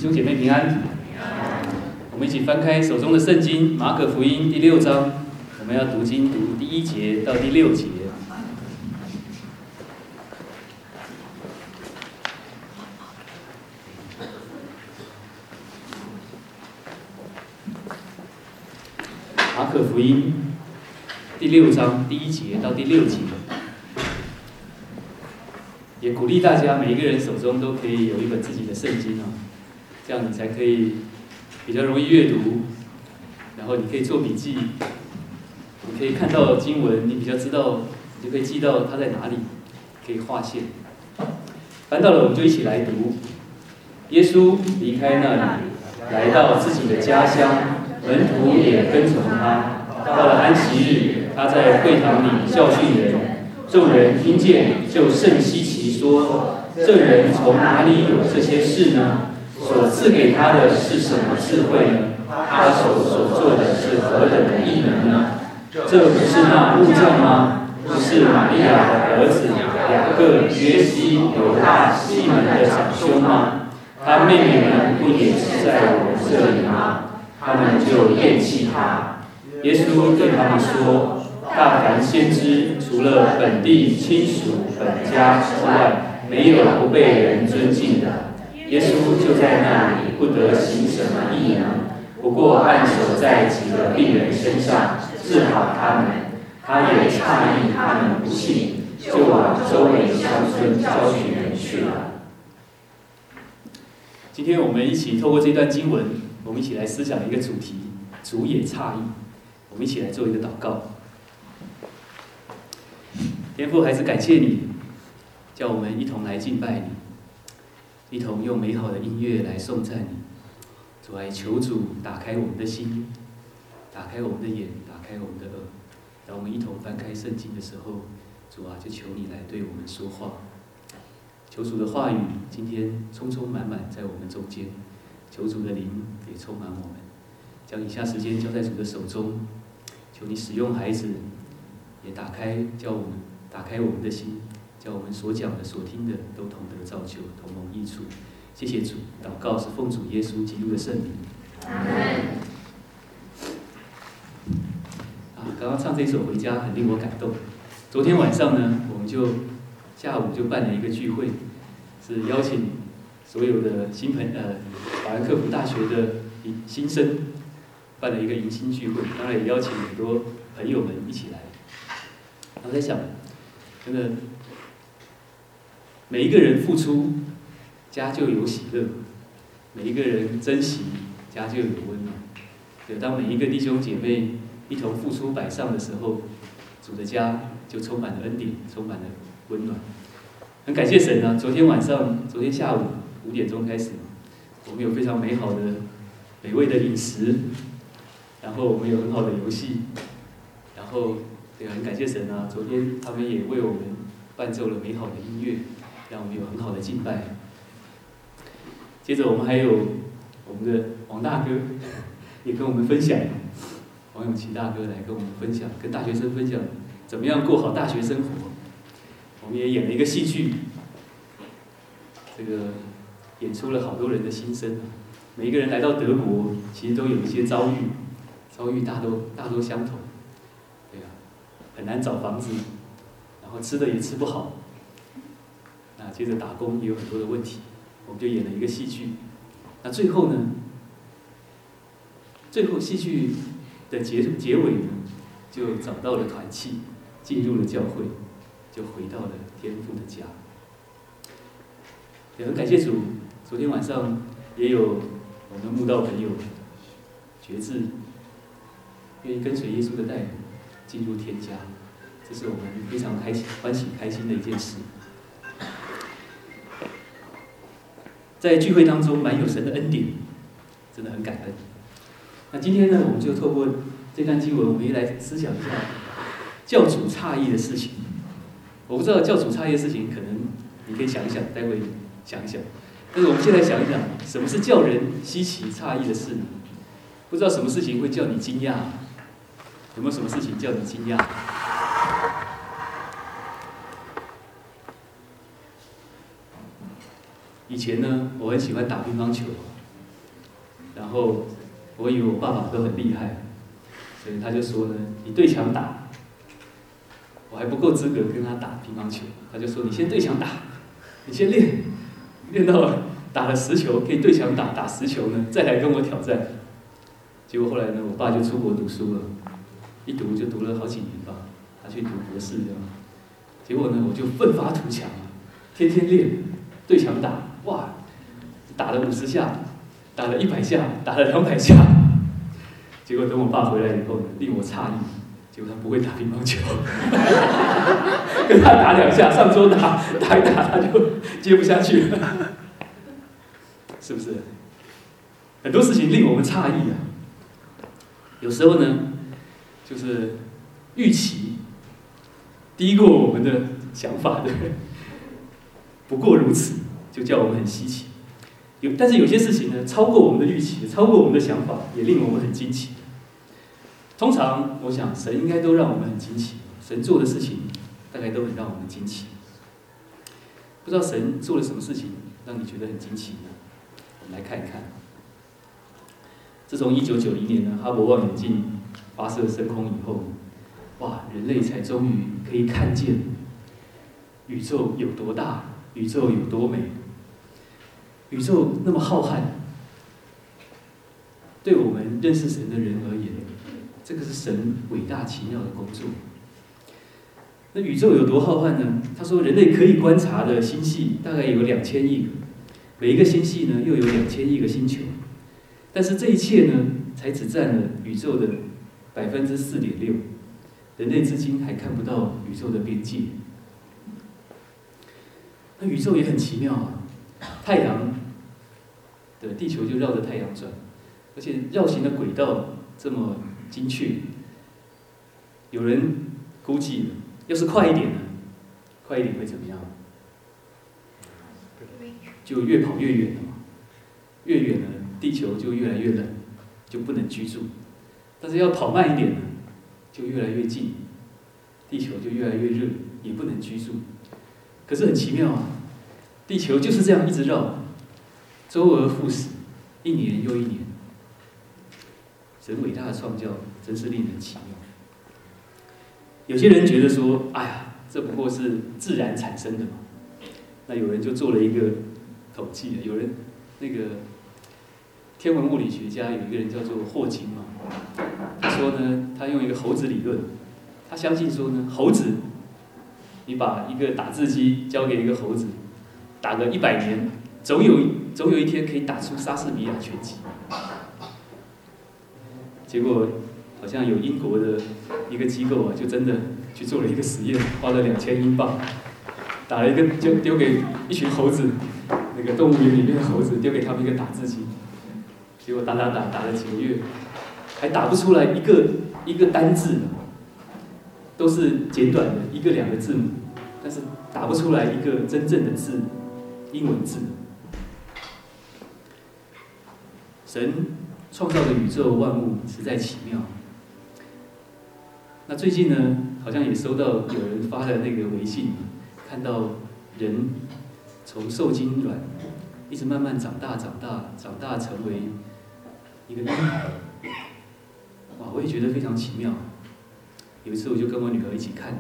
兄姐妹平安。我们一起翻开手中的圣经《马可福音》第6章，我们要读经读第1节到第6节。马可福音第6章第1节到第6节。也鼓励大家每一个人手中都可以有一本自己的圣经哦，这样你才可以比较容易阅读，然后你可以做笔记，你可以看到经文，你比较知道，你就可以记到它在哪里，可以划线。翻到了，我们就一起来读。耶稣离开那里，来到自己的家乡，门徒也跟从他。到了安息日，他在会堂里教训人。众人听见，就甚稀奇，说：“这人从哪里有这些事呢？所赐给他的是什么智慧呢？他手所做的是何等的异能呢？这不是那木匠吗？不是玛利亚的儿子雅各、约西、犹大、西门的长兄吗？他妹妹们不也是在我们这里吗？”他们就厌弃他。耶稣对他们说：“大凡先知，除了本地亲属、本家之外，没有不被人尊敬的。”耶稣就在那里不得行什么异能，不过按手在几个病人身上，治好他们。他也诧异他们不信，就往周围乡村教训人去了。今天我们一起透过这段经文，我们一起来思想一个主题：主也诧异。我们一起来做一个祷告。天父，还是感谢你，叫我们一同来敬拜你，一同用美好的音乐来颂赞你。主啊，求主打开我们的心，打开我们的眼，打开我们的耳。当我们一同翻开圣经的时候，主啊，就求你来对我们说话。求主的话语今天充充满满在我们中间，求主的灵也充满我们。将以下时间交在主的手中，求你使用孩子，也打开我们的心，叫我们所讲的、所听的都同得造就，同蒙益处。谢谢主，祷告是奉主耶稣基督的圣名。 阿门。 刚刚唱这首《回家》很令我感动。昨天晚上呢，我们下午就办了一个聚会，是邀请所有的法兰克福大学的新生，办了一个迎新聚会，当然也邀请很多朋友们一起来。我在想，真的，每一个人付出，家就有喜乐；每一个人珍惜，家就有温暖。对，当每一个弟兄姐妹一同付出摆上的时候，主的家就充满了恩典，充满了温暖。很感谢神啊！昨天下午5点钟开始，我们有非常美好的、美味的饮食，然后我们有很好的游戏，然后很感谢神啊！昨天他们也为我们伴奏了美好的音乐，让我们有很好的敬拜。接着我们还有我们的王大哥也跟我们分享，王永琪大哥来跟我们分享，跟大学生分享怎么样过好大学生活。我们也演了一个戏剧，演出了好多人的心声啊。每一个人来到德国，其实都有一些遭遇大都相同。对啊，很难找房子，然后吃的也吃不好，那接着打工也有很多的问题。我们就演了一个戏剧。那最后戏剧的结尾呢，就找到了团契，进入了教会，就回到了天父的家。也很感谢主，昨天晚上也有我们慕道朋友决志，愿意跟随耶稣的带领，进入天家，这是我们非常欢喜开心的一件事。在聚会当中，满有神的恩典，真的很感恩。那今天呢，我们就透过这段经文，我们也来思想一下教主诧异的事情。我不知道教主诧异的事情，可能你可以想一想，待会想一想。但是我们先来想一想，什么是叫人稀奇诧异的事呢？不知道什么事情会叫你惊讶？有没有什么事情叫你惊讶？以前呢，我很喜欢打乒乓球， 然后我以为我爸爸都很厉害，所以他就说呢，你对墙打，我还不够资格跟他打乒乓球，他就说你先对墙打，你先练，练到打了10球可以对墙打10球呢，再来跟我挑战。结果后来呢，我爸就出国读书了，一读就读了好几年吧，他去读博士这样。结果呢，我就奋发图强啊，天天练，对墙打，哇，打了50下，打了100下，打了200下。结果等我爸回来以后呢，令我诧异，结果他不会打乒乓球，跟他打2下，上桌打一打他就接不下去了，是不是？很多事情令我们诧异啊。有时候呢，就是预期低过我们的想法的，不过如此，就叫我们很稀奇。但是有些事情呢，超过我们的预期，超过我们的想法，也令我们很惊奇。通常，我想神应该都让我们很惊奇，神做的事情大概都很让我们惊奇。不知道神做了什么事情让你觉得很惊奇呢？我们来看一看。自从1990年呢，哈勃望远镜发射升空以后，哇，人类才终于可以看见宇宙有多大，宇宙有多美。宇宙那么浩瀚，对我们认识神的人而言，这个是神伟大奇妙的工作。那宇宙有多浩瀚呢？他说，人类可以观察的星系大概有2000亿个，每一个星系呢又有2000亿个星球。但是这一切呢，才只占了宇宙的4.6%，人类至今还看不到宇宙的边界。那宇宙也很奇妙啊，太阳的地球就绕着太阳转，而且绕行的轨道这么精确。有人估计了，要是快一点呢，快一点会怎么样？就越跑越远了嘛，越远呢，地球就越来越冷，就不能居住。但是要跑慢一点呢，就越来越近，地球就越来越热，也不能居住。可是很奇妙啊，地球就是这样一直绕，周而复始，一年又一年。神伟大的创造真是令人奇妙。有些人觉得说，哎呀，这不过是自然产生的嘛。那有人就做了一个统计，有人那个天文物理学家有一个人叫做霍金嘛，他说呢，他用一个猴子理论，他相信说呢，猴子，你把一个打字机交给一个猴子，打个100年，总有一天可以打出莎士比亚全集。结果好像有英国的一个机构啊，就真的去做了一个实验，花了2000英镑，打了一个就丢给一群猴子，那个动物园里面的猴子丢给他们一个打字机，结果打了几个月，还打不出来一个单字，都是简短的1个2个字母，但是打不出来一个真正的字，英文字。神创造的宇宙万物实在奇妙。那最近呢，好像也收到有人发的那个微信，看到人从受精卵一直慢慢长大成为一个婴孩。哇，我也觉得非常奇妙。有一次我就跟我女儿一起看，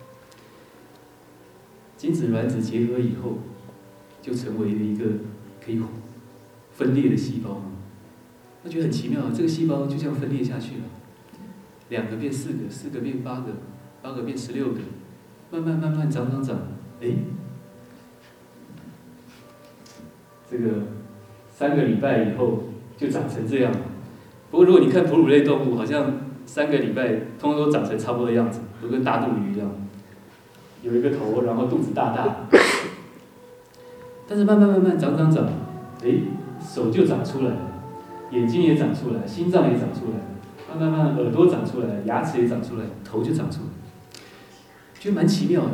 精子卵子结合以后，就成为了一个可以分裂的细胞。我觉得很奇妙，这个细胞就这样分裂下去了，2个变4个，4个变8个，8个变16个，慢慢长，哎，这个3个礼拜以后就长成这样。不过如果你看哺乳类动物，好像3个礼拜通通都长成差不多的样子，都跟大肚鱼一样，有一个头，然后肚子大大。但是慢慢长，哎，手就长出来了。眼睛也长出来，心脏也长出来，慢慢耳朵长出来，牙齿也长出来，头就长出来，觉得蛮奇妙的。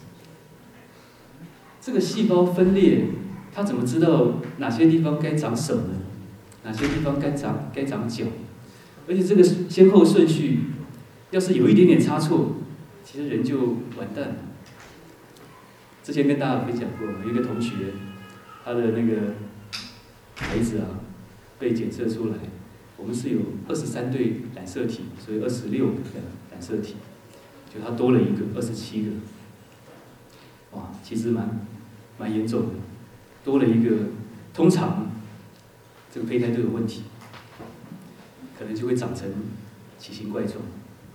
这个细胞分裂，它怎么知道哪些地方该长手呢？哪些地方该长脚？而且这个先后顺序，要是有一点点差错，其实人就完蛋了。之前跟大家分享过，有一个同学，他的那个孩子啊，被检测出来我们是有23对染色体，所以26个染色体，就它多了一个27个，哇，其实蛮严重的，多了一个，通常这个胚胎都有问题，可能就会长成奇形怪状。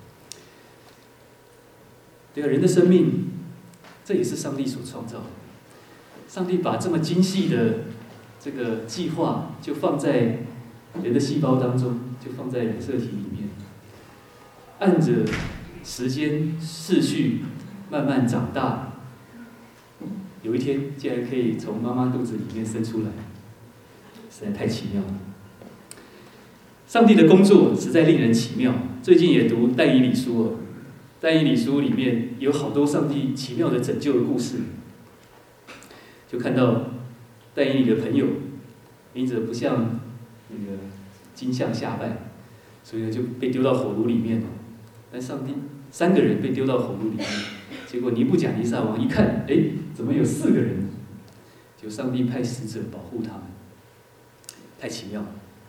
对啊，人的生命，这也是上帝所创造的。上帝把这么精细的这个计划，就放在人的细胞当中，就放在染色体里面，按着时间次序慢慢长大，有一天竟然可以从妈妈肚子里面生出来，实在太奇妙了。上帝的工作实在令人奇妙。最近也读但以理书哦，但以理书里面有好多上帝奇妙的拯救的故事，就看到但以理的朋友因着不向那个金像下拜，所以呢就被丢到火炉里面了。但上帝3个人被丢到火炉里面，结果尼布甲尼撒王一看，哎，怎么有4个人？就上帝派使者保护他们，太奇妙了。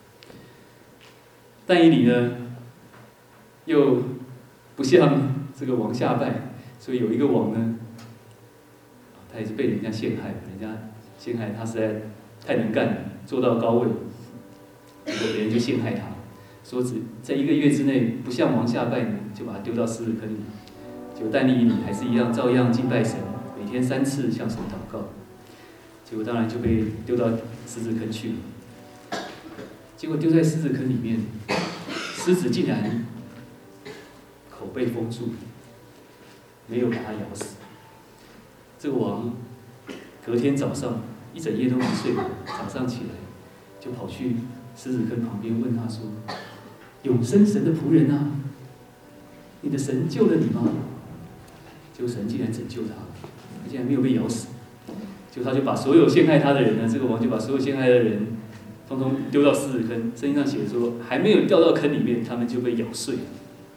但以理呢，又不向这个王下拜，所以有一个王呢，他也是被人家陷害，人家陷害他实在太能干了，做到高位，结果别人就陷害他，说只在1个月之内不向王下拜呢，就把他丢到狮子坑里。结果但以理还是一样，照样敬拜神，每天3次向神祷告。结果当然就被丢到狮子坑去了。结果丢在狮子坑里面，狮子竟然口被封住，没有把他咬死。这个王隔天早上一整夜都没睡，早上起来就跑去狮子坑旁边问他说：“永生神的仆人啊，你的神救了你吗？”结果神竟然拯救他，他竟然没有被咬死。他就把所有陷害他的人呢，这个王就把所有陷害的人通通丢到狮子坑。圣经上写说，还没有掉到坑里面，他们就被咬碎了。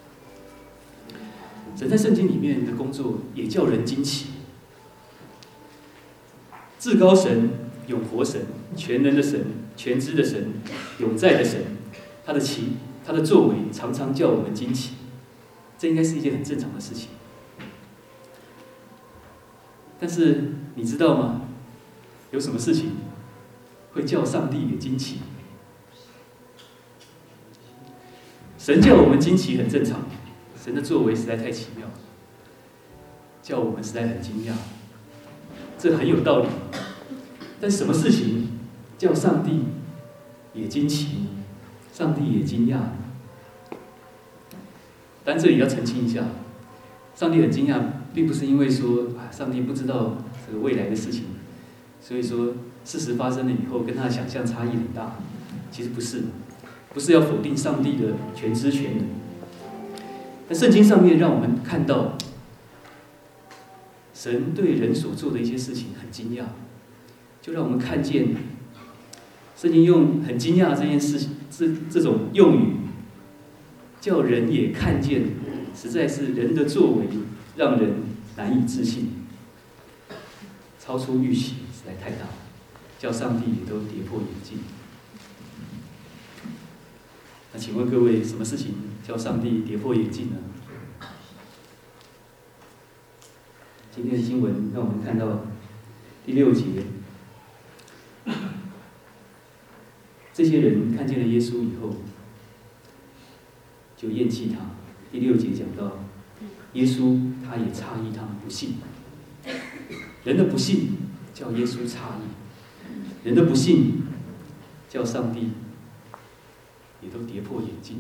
神在圣经里面的工作也叫人惊奇。至高神、永活神、全能的神、全知的神、永在的神，他的作为常常叫我们惊奇。这应该是一件很正常的事情。但是你知道吗？有什么事情会叫上帝也惊奇？神叫我们惊奇很正常，神的作为实在太奇妙，叫我们实在很惊讶，这很有道理。但什么事情叫上帝也惊奇，上帝也惊讶？但这里要澄清一下，上帝很惊讶，并不是因为说上帝不知道这个未来的事情，所以说事实发生了以后跟他的想象差异很大。其实不是，不是要否定上帝的全知全能。但圣经上面让我们看到，神对人所做的一些事情很惊讶，就让我们看见，圣经用很惊讶这件事情，这种用语，叫人也看见，实在是人的作为让人难以置信，超出预期，实在太大，叫上帝也都跌破眼镜。那请问各位，什么事情叫上帝跌破眼镜呢？今天的经文让我们看到第6节，这些人看见了耶稣以后，就厌弃他。第6节讲到，耶稣他也诧异他们不信。人的不信叫耶稣诧异，人的不信叫上帝也都跌破眼镜。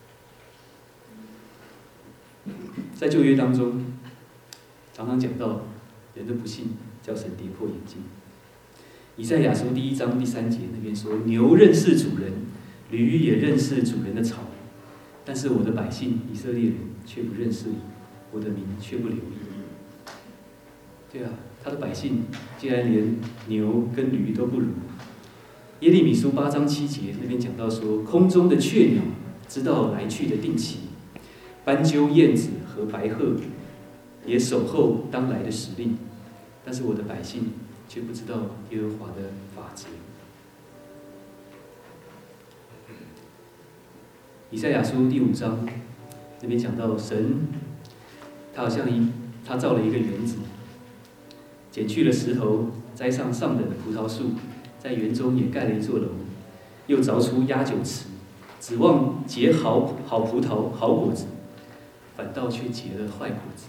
在旧约当中，常常讲到人的不信叫神跌破眼镜。以赛亚书第1章第3节那边说：“牛认识主人，驴也认识主人的槽，但是我的百姓以色列人却不认识你，我的名却不留意。”对啊，他的百姓竟然连牛跟驴都不如。耶利米书8章7节那边讲到说：“空中的雀鸟知道来去的定期，斑鸠、燕子和白鹤也守候当来的时令，但是我的百姓却不知道耶和华的法则。” 以赛亚书第5章那边讲到神，他好像他造了一个园子，剪去了石头，栽上上等的葡萄树，在园中也盖了一座楼，又凿出压酒池，指望结好葡萄、好果子，反倒却结了坏果子。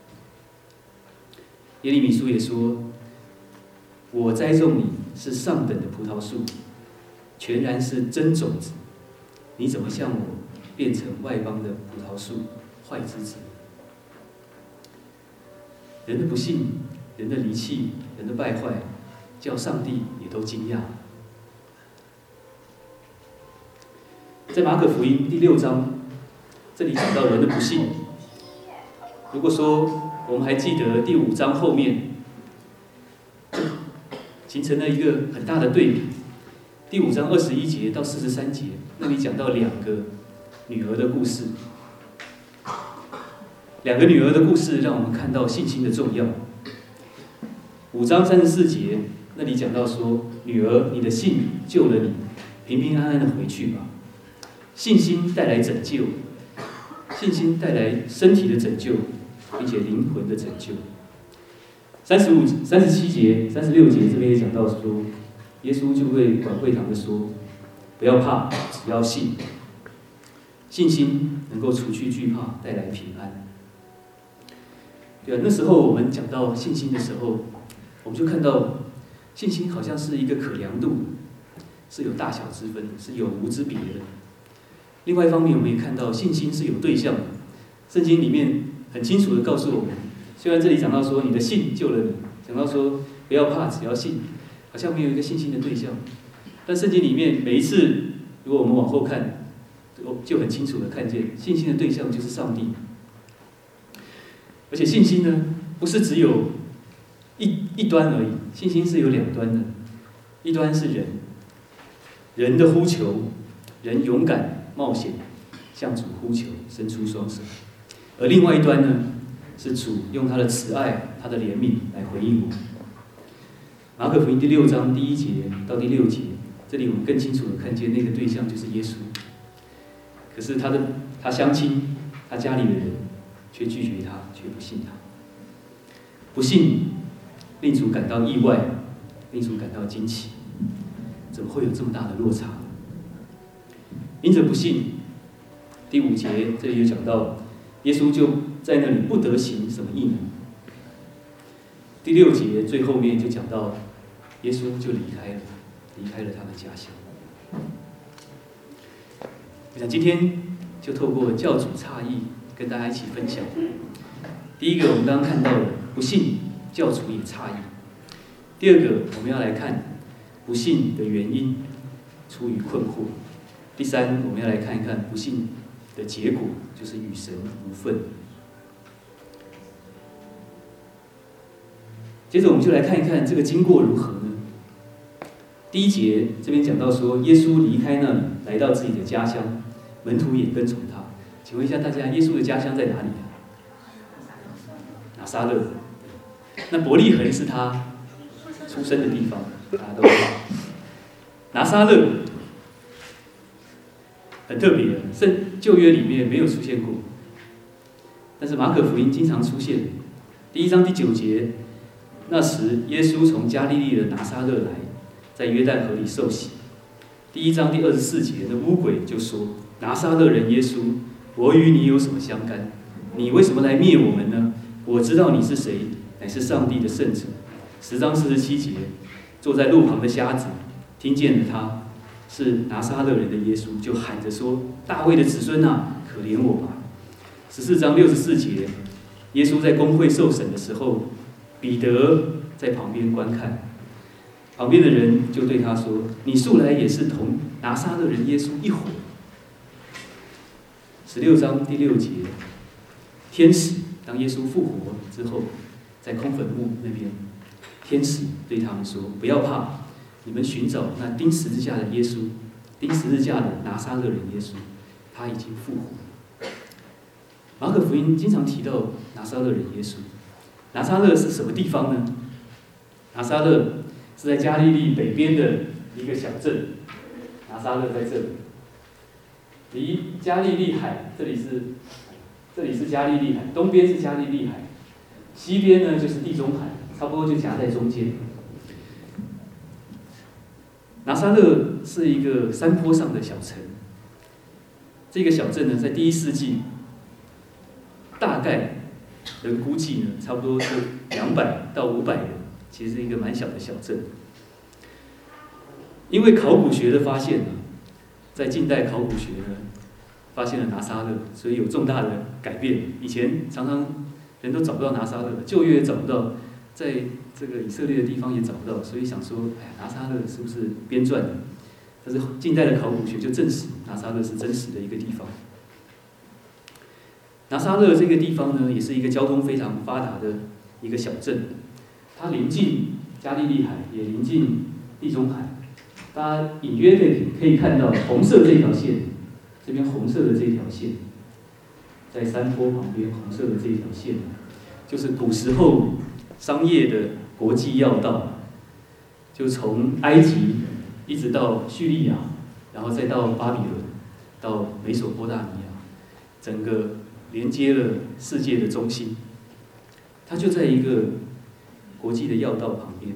耶利米书也说：“我栽种你是上等的葡萄树，全然是真种子，你怎么像我变成外邦的葡萄树，坏枝子？”人的不幸，人的离弃，人的败坏，叫上帝也都惊讶。在马可福音第6章，这里讲到人的不幸。如果说我们还记得第5章后面，形成了一个很大的对比。第5章21节到43节，那里讲到2个女儿的故事。2个女儿的故事让我们看到信心的重要。5章34节那里讲到说：“女儿，你的信救了你，平平安安的回去吧。”信心带来拯救，信心带来身体的拯救，并且灵魂的拯救。37节、36节这边也讲到说，耶稣就对管会堂的说：“不要怕，只要信。”信心能够除去惧怕，带来平安。对啊，那时候我们讲到信心的时候，我们就看到信心好像是一个可量度，是有大小之分的，是有无之别的。另外一方面，我们也看到信心是有对象的。圣经里面很清楚地告诉我们，虽然这里讲到说你的信救了你，讲到说不要怕，只要信，好像没有一个信心的对象。但圣经里面每一次，如果我们往后看，就很清楚地看见信心的对象就是上帝。而且信心呢，不是只有一端而已，信心是有2端的。一端是人的呼求，人勇敢冒险向主呼求，伸出双手；而另外一端呢，是主用他的慈爱、他的怜悯来回应我们。马可福音第6章第1节到第6节，这里我们更清楚地看见那个对象就是耶稣。可是他乡亲、他家里的人却拒绝他，却不信他。不信令主感到意外，令主感到惊奇，怎么会有这么大的落差？因着不信，第5节这里有讲到，耶稣就在那里不得行什么异能。第6节最后面就讲到，耶稣就离开了他的家乡。我想今天就透过教主诧异，跟大家一起分享。第一个，我们刚刚看到的，不信教主也诧异；第二个，我们要来看不信的原因，出于困惑；第三，我们要来看一看不信的结果，就是与神无分。接着，我们就来看一看这个经过如何呢？第1节这边讲到说，耶稣离开那里，来到自己的家乡，门徒也跟从他。请问一下大家，耶稣的家乡在哪里？拿撒勒。那伯利恒是他出生的地方，大家都知道。拿撒勒很特别，旧约里面没有出现过，但是马可福音经常出现。第1章第9节，那时耶稣从加利利的拿撒勒来，在约旦河里受洗。第1章第24节，那污鬼就说：“拿撒勒人耶稣，我与你有什么相干？你为什么来灭我们呢？我知道你是谁，乃是上帝的圣者。”10章47节，坐在路旁的瞎子听见了他是拿撒勒人的耶稣，就喊着说：“大卫的子孙啊，可怜我吧！”14章64节，耶稣在公会受审的时候，彼得在旁边观看，旁边的人就对他说：“你素来也是同拿撒勒人耶稣一伙。”16章第6节，天使当耶稣复活之后，在空坟墓那边，天使对他们说：“不要怕，你们寻找那钉十字架的耶稣，钉十字架的拿撒勒人耶稣，他已经复活。”马可福音经常提到拿撒勒人耶稣。拿撒勒是什么地方呢？拿撒勒是在加利利北边的一个小镇，拿撒勒在这里。 离加利利海，这里是加利利海，东边是加利利海，西边呢就是地中海，差不多就夹在中间。拿撒勒是一个山坡上的小城，这个小镇呢，在第1世纪，大概人估计呢，差不多是200到500人，其实是一个蛮小的小镇。因为考古学的发现呢，在近代考古学呢，发现了拿撒勒，所以有重大的改变。以前常常人都找不到拿撒勒，旧约也找不到，在这个以色列的地方也找不到，所以想说，哎呀，拿撒勒是不是编撰的？但是近代的考古学就证实拿撒勒是真实的一个地方。拿撒勒这个地方呢，也是一个交通非常发达的一个小镇，它临近加利利海，也临近地中海。大家隐约可以看到红色这条线，这边红色的这条线，在山坡旁边红色的这条线，就是古时候商业的国际要道，就从埃及一直到叙利亚，然后再到巴比伦，到美索不达米亚，整个连接了世界的中心。它就在一个国际的要道旁边。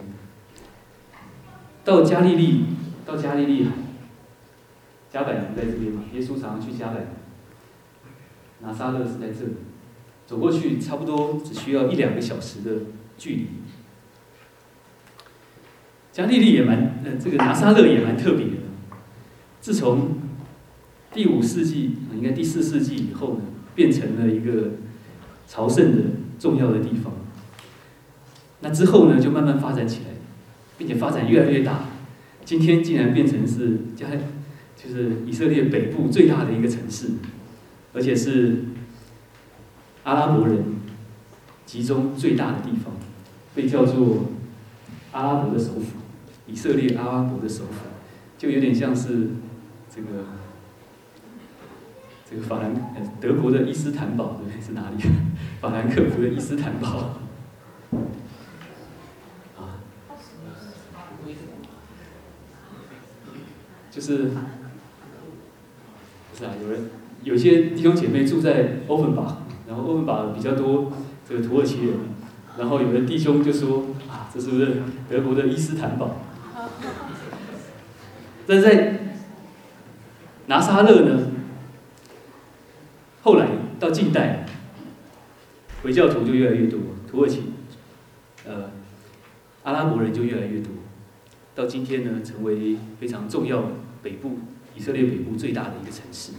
到加利利海，加百农在这边嘛，耶稣常常去加百农。拿撒勒是在这里，走过去差不多只需要1-2个小时的距离。加利利这个拿撒勒也蛮特别的。自从第5世纪，应该第4世纪以后呢，变成了一个朝圣的重要的地方。那之后呢，就慢慢发展起来，并且发展越来越大。今天竟然变成是就是以色列北部最大的一个城市，而且是阿拉伯人集中最大的地方，被叫做阿拉伯的首府，以色列阿拉伯的首府，就有点像是这个德国的伊斯坦堡，对不对？是哪里？法兰克福的伊斯坦堡。就是不是啊？有些弟兄姐妹住在欧芬巴，然后欧芬巴比较多这个土耳其人，然后有的弟兄就说啊，这是不是德国的伊斯坦堡？但是在拿撒勒呢，后来到近代，回教徒就越来越多，土耳其阿拉伯人就越来越多，到今天呢，成为非常重要的以色列北部最大的一个城市。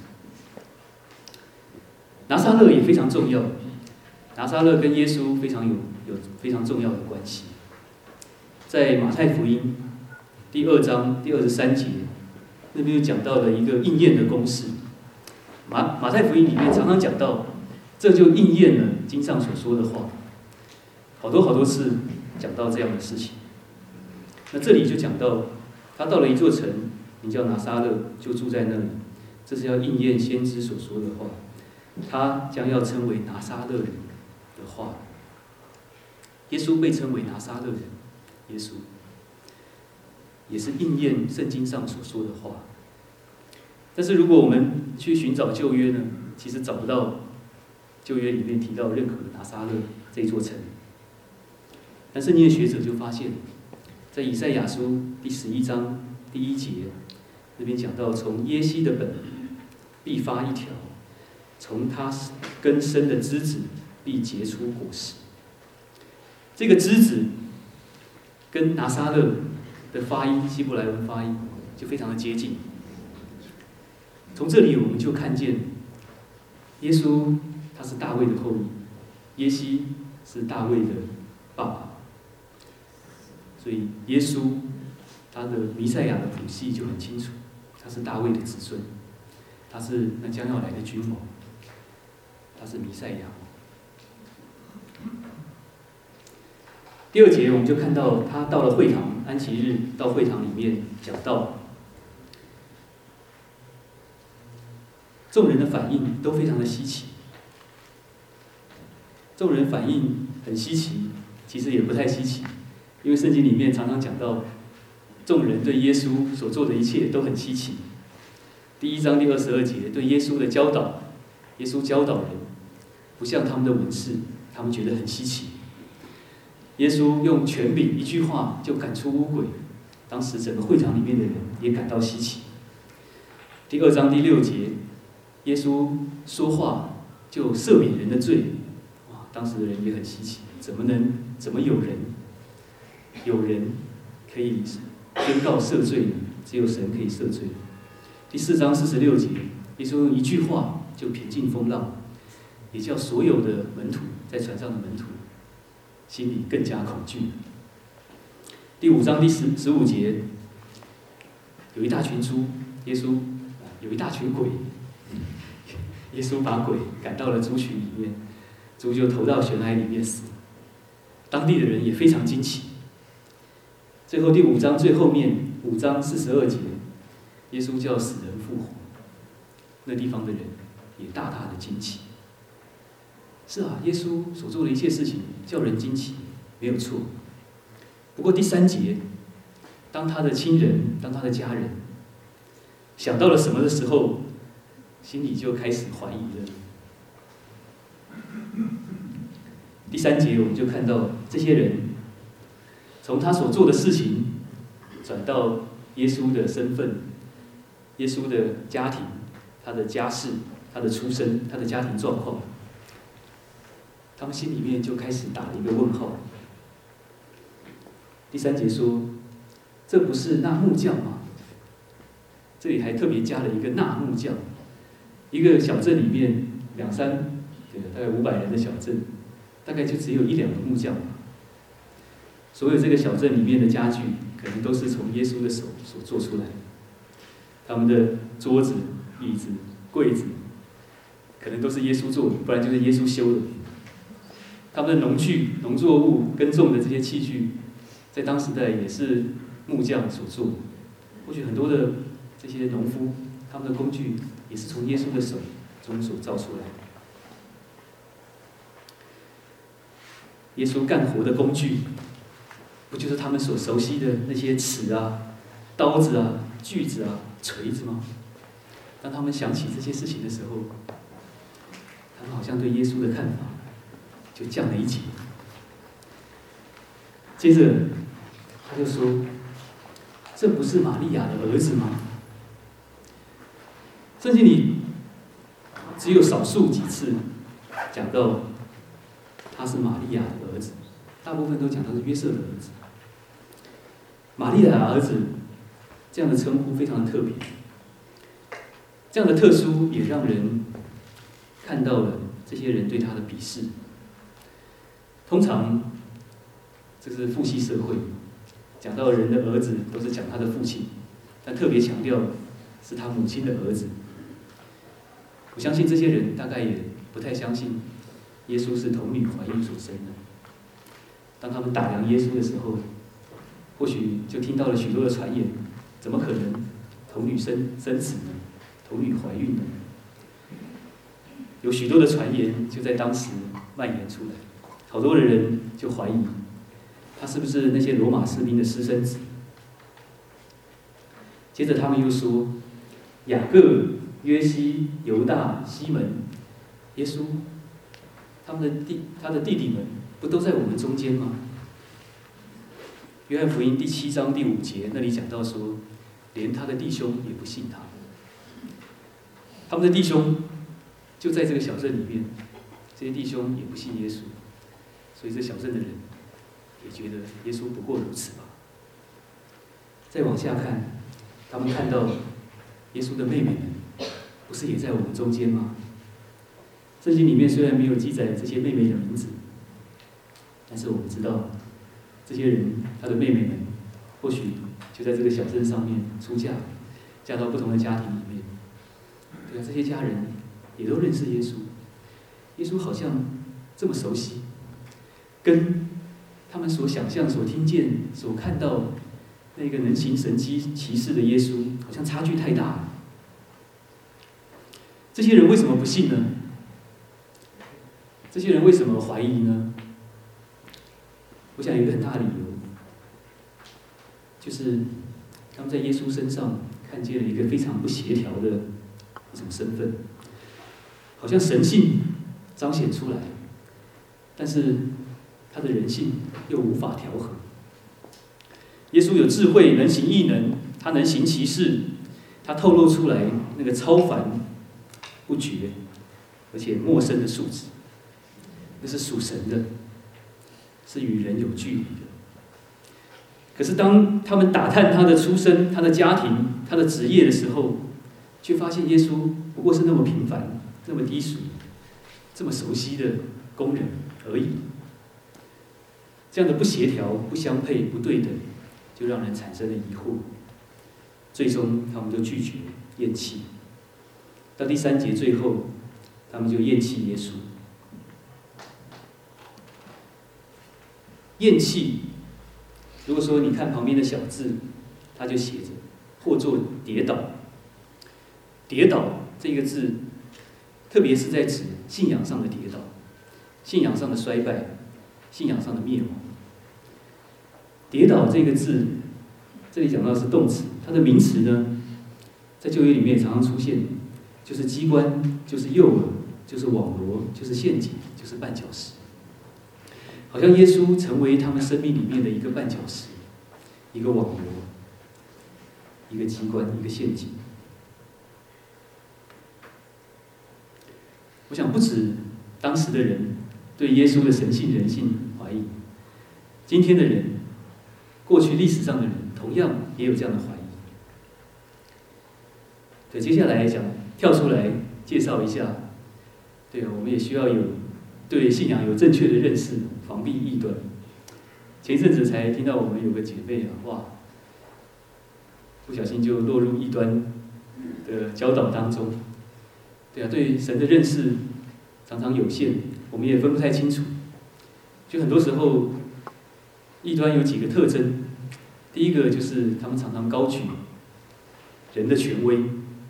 拿撒勒也非常重要，拿撒勒跟耶稣有非常重要的关系。在马太福音第2章第23节，那边就讲到了一个应验的公式。马太福音里面常常讲到，这就应验了经上所说的话，好多次讲到这样的事情。那这里就讲到，他到了一座城，名叫拿撒勒，就住在那里。这是要应验先知所说的话，他将要称为拿撒勒人的话。耶稣被称为拿撒勒人，耶稣也是应验圣经上所说的话。但是如果我们去寻找旧约呢，其实找不到旧约里面提到任何拿撒勒这座城。但圣经的学者就发现，在以赛亚书第11章第1节那边讲到，从耶西的本必发一条，从他根生的枝子必结出果实。这个枝子跟拿撒勒的发音，希伯来文发音就非常的接近。从这里我们就看见，耶稣他是大卫的后裔，耶西是大卫的爸爸，所以耶稣他的弥赛亚的谱系就很清楚，他是大卫的子孙，他是那将要来的君王，他是弥赛亚。第2节我们就看到他到了会堂，安息日到会堂里面讲道，众人的反应都非常的稀奇。众人反应很稀奇，其实也不太稀奇，因为圣经里面常常讲到，众人对耶稣所做的一切都很稀奇。 第1章第22节对耶稣的教导，耶稣教导人，不像他们的文士，他们觉得很稀奇。耶稣用权柄一句话就赶出污鬼，当时整个会场里面的人也感到稀奇。第2章第6节，耶稣说话就赦免人的罪，哇，当时的人也很稀奇，怎么有人可以宣告赦罪呢？只有神可以赦罪。第4章46节，耶稣用一句话就平静风浪，也叫所有的门徒在船上的门徒心里更加恐惧。第5章第15节，有一大群猪，耶稣有一大群鬼，耶稣把鬼赶到了猪群里面，猪就投到悬崖里面死。当地的人也非常惊奇。最后第5章最后面5章42节，耶稣叫死人复活，那地方的人也大大的惊奇。是啊，耶稣所做的一切事情叫人惊奇，没有错。不过第3节，当他的亲人，当他的家人想到了什么的时候，心里就开始怀疑了。第3节我们就看到这些人从他所做的事情转到耶稣的身份、耶稣的家庭、他的家世、他的出身、他的家庭状况，他们心里面就开始打了一个问号。第3节说：“这不是那木匠吗？”这里还特别加了一个“那木匠”。一个小镇里面大概500人的小镇，大概就只有1-2个木匠。所有这个小镇里面的家具，可能都是从耶稣的手所做出来的。他们的桌子、椅子、柜子，可能都是耶稣做的，不然就是耶稣修的。他们的农具、农作物耕种的这些器具，在当时代也是木匠所做的。或许很多的这些农夫，他们的工具也是从耶稣的手中所造出来的。耶稣干活的工具，不就是他们所熟悉的那些尺啊、刀子啊、锯子啊、锤子吗？当他们想起这些事情的时候，他们好像对耶稣的看法就降了一级。接着他就说：“这不是玛利亚的儿子吗？”圣经里只有少数几次讲到他是玛利亚的儿子，大部分都讲到是约瑟的儿子。玛利亚的儿子这样的称呼非常的特别，这样的特殊也让人看到了这些人对他的鄙视。通常这是父系社会，讲到人的儿子都是讲他的父亲，但特别强调是他母亲的儿子。我相信这些人大概也不太相信耶稣是童女怀孕所生的。当他们打量耶稣的时候，或许就听到了许多的传言：怎么可能童女生子呢？童女怀孕呢？有许多的传言就在当时蔓延出来，好多的人就怀疑他是不是那些罗马士兵的私生子。接着他们又说，雅各、约西、犹大、西门、耶稣，他的弟弟们不都在我们中间吗？约翰福音第7章第5节那里讲到说，连他的弟兄也不信他。他们的弟兄就在这个小镇里面，这些弟兄也不信耶稣，所以这小镇的人也觉得耶稣不过如此吧。再往下看，他们看到耶稣的妹妹们，不是也在我们中间吗？圣经里面虽然没有记载这些妹妹的名字，但是我们知道，这些人他的妹妹们，或许就在这个小镇上面出嫁，嫁到不同的家庭里面。对啊，这些家人也都认识耶稣，耶稣好像这么熟悉，跟他们所想象、所听见、所看到那个能行神迹奇事的耶稣，好像差距太大了。这些人为什么不信呢？这些人为什么怀疑呢？我想有一个很大的理由，就是他们在耶稣身上看见了一个非常不协调的一种身份，好像神性彰显出来，但是他的人性又无法调和。耶稣有智慧，能行异能，他能行奇事，他透露出来那个超凡不绝而且陌生的素质，那是属神的，是与人有距离的。可是当他们打探他的出身、他的家庭、他的职业的时候，却发现耶稣不过是那么平凡、那么低俗、这么熟悉的工人而已。这样的不协调、不相配、不对等，就让人产生了疑惑。最终，他们就拒绝、厌弃。到第3节最后，他们就厌弃耶稣。厌弃，如果说你看旁边的小字，它就写着“或作跌倒”。跌倒这个字，特别是在指信仰上的跌倒、信仰上的衰败、信仰上的灭亡。跌倒这个字，这里讲到的是动词，它的名词呢，在旧约里面常常出现，就是机关，就是诱饵，就是网罗，就是陷阱，就是绊脚石。好像耶稣成为他们生命里面的一个绊脚石，一个网罗，一个机关，一个陷阱。我想不止当时的人对耶稣的神性人性怀疑，今天的人，过去历史上的人，同样也有这样的怀疑。对，接下来讲跳出来介绍一下，对，我们也需要有对信仰有正确的认识，防避异端。前一阵子才听到我们有个姐妹啊，哇，不小心就落入异端的教导当中。对啊，对神的认识常常有限，我们也分不太清楚。就很多时候，异端有几个特征。第一个就是他们常常高举人的权威，